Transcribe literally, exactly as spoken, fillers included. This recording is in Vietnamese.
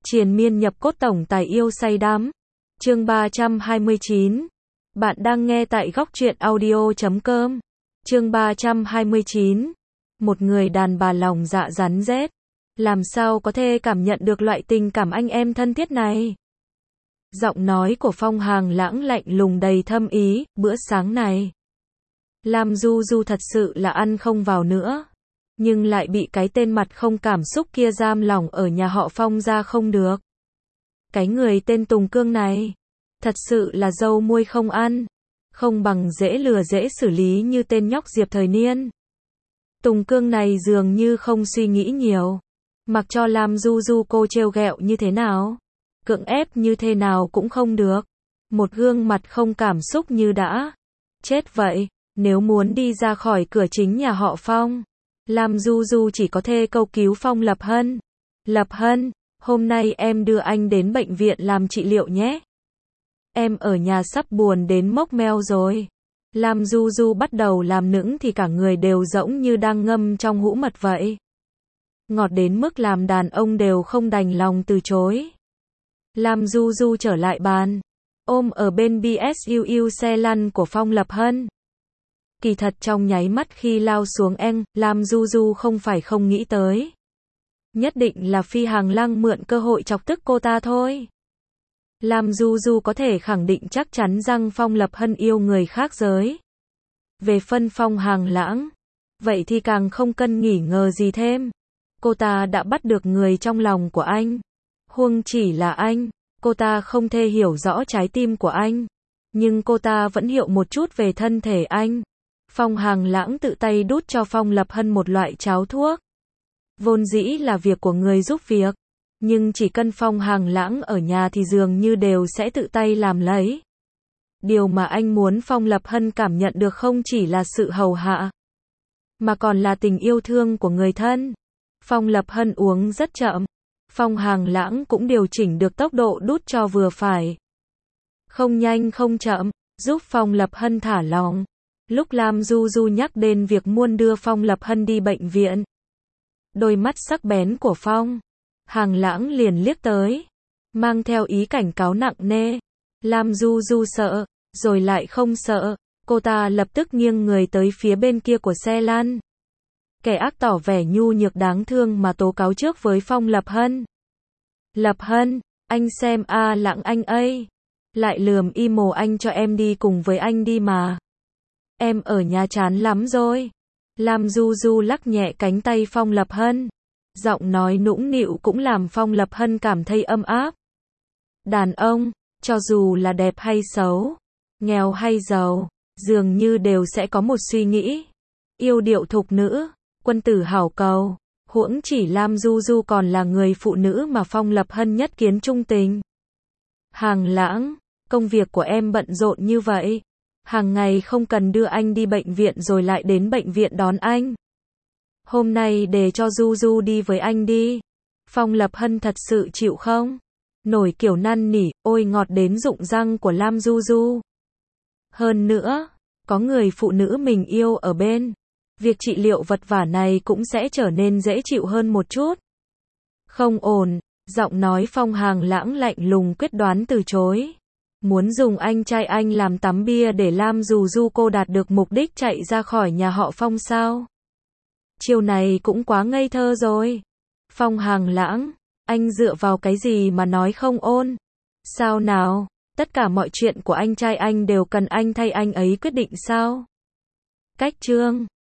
Triền miên nhập cốt tổng tài yêu say đắm. Chương ba trăm hai mươi chín. Bạn đang nghe tại góc truyện audio chấm com. Chương ba trăm hai mươi chín. Một người đàn bà lòng dạ rắn rết. Làm sao có thể cảm nhận được loại tình cảm anh em thân thiết này? Giọng nói của Phong Hàng Lãng lạnh lùng đầy thâm ý, bữa sáng này. Lam Du Du thật sự là ăn không vào nữa. Nhưng lại bị cái tên mặt không cảm xúc kia giam lỏng ở nhà họ Phong ra không được. Cái người tên Tùng Cương này, thật sự là dâu muôi không ăn, không bằng dễ lừa dễ xử lý như tên nhóc Diệp Thời Niên. Tùng Cương này dường như không suy nghĩ nhiều, mặc cho Lam Du Du cô trêu ghẹo như thế nào, cưỡng ép như thế nào cũng không được. Một gương mặt không cảm xúc như đã chết vậy. Nếu muốn đi ra khỏi cửa chính nhà họ Phong, Lam Du Du chỉ có thể cầu cứu Phong Lập Hân. Lập Hân, hôm nay em đưa anh đến bệnh viện làm trị liệu nhé. Em ở nhà sắp buồn đến mốc meo rồi. Lam Du Du bắt đầu làm nũng thì cả người đều rỗng như đang ngâm trong hũ mật vậy. Ngọt đến mức làm đàn ông đều không đành lòng từ chối. Lam Du Du trở lại bàn, ôm ở bên bê ét u u xe lăn của Phong Lập Hân. Kỳ thật trong nháy mắt khi lao xuống eng, Lam Du Du không phải không nghĩ tới. Nhất định là Phi Hàng Lăng mượn cơ hội chọc tức cô ta thôi. Lam Du Du có thể khẳng định chắc chắn rằng Phong Lập Hân yêu người khác giới. Về phân Phong Hàng Lãng, vậy thì càng không cần nghỉ ngờ gì thêm. Cô ta đã bắt được người trong lòng của anh. Huống chỉ là anh, cô ta không thể hiểu rõ trái tim của anh. Nhưng cô ta vẫn hiểu một chút về thân thể anh. Phong Hàng Lãng tự tay đút cho Phong Lập Hân một loại cháo thuốc. Vốn dĩ là việc của người giúp việc, nhưng chỉ cần Phong Hàng Lãng ở nhà thì dường như đều sẽ tự tay làm lấy. Điều mà anh muốn Phong Lập Hân cảm nhận được không chỉ là sự hầu hạ, mà còn là tình yêu thương của người thân. Phong Lập Hân uống rất chậm. Phong Hàng Lãng cũng điều chỉnh được tốc độ đút cho vừa phải. Không nhanh không chậm, giúp Phong Lập Hân thả lỏng. Lúc Lam Du Du nhắc đến việc muốn đưa Phong Lập Hân đi bệnh viện, đôi mắt sắc bén của Phong Hàng Lãng liền liếc tới, mang theo ý cảnh cáo nặng nề. Lam Du Du sợ, rồi lại không sợ, cô ta lập tức nghiêng người tới phía bên kia của xe lăn. Kẻ ác tỏ vẻ nhu nhược đáng thương mà tố cáo trước với Phong Lập Hân. Lập Hân, anh xem a Lãng anh ấy, lại lườm y mồ anh cho em đi cùng với anh đi mà. Em ở nhà chán lắm rồi. Lam Du Du lắc nhẹ cánh tay Phong Lập Hân. Giọng nói nũng nịu cũng làm Phong Lập Hân cảm thấy ấm áp. Đàn ông, cho dù là đẹp hay xấu, nghèo hay giàu, dường như đều sẽ có một suy nghĩ. Yêu điệu thục nữ, quân tử hảo cầu. Huống chỉ Lam Du Du còn là người phụ nữ mà Phong Lập Hân nhất kiến trung tình. Hàng Lãng, công việc của em bận rộn như vậy. Hàng ngày không cần đưa anh đi bệnh viện rồi lại đến bệnh viện đón anh. Hôm nay để cho Du Du đi với anh đi. Phong Lập Hân thật sự chịu không nổi kiểu năn nỉ, ôi ngọt đến rụng răng của Lam Du Du. Hơn nữa, có người phụ nữ mình yêu ở bên, việc trị liệu vật vả này cũng sẽ trở nên dễ chịu hơn một chút. Không ổn, giọng nói Phong Hàng Lãng lạnh lùng quyết đoán từ chối. Muốn dùng anh trai anh làm tắm bia để Lam Du Du cô đạt được mục đích chạy ra khỏi nhà họ Phong sao? Chiều này cũng quá ngây thơ rồi. Phong Hàng Lãng, anh dựa vào cái gì mà nói không ôn? Sao nào, tất cả mọi chuyện của anh trai anh đều cần anh thay anh ấy quyết định sao? Cách chương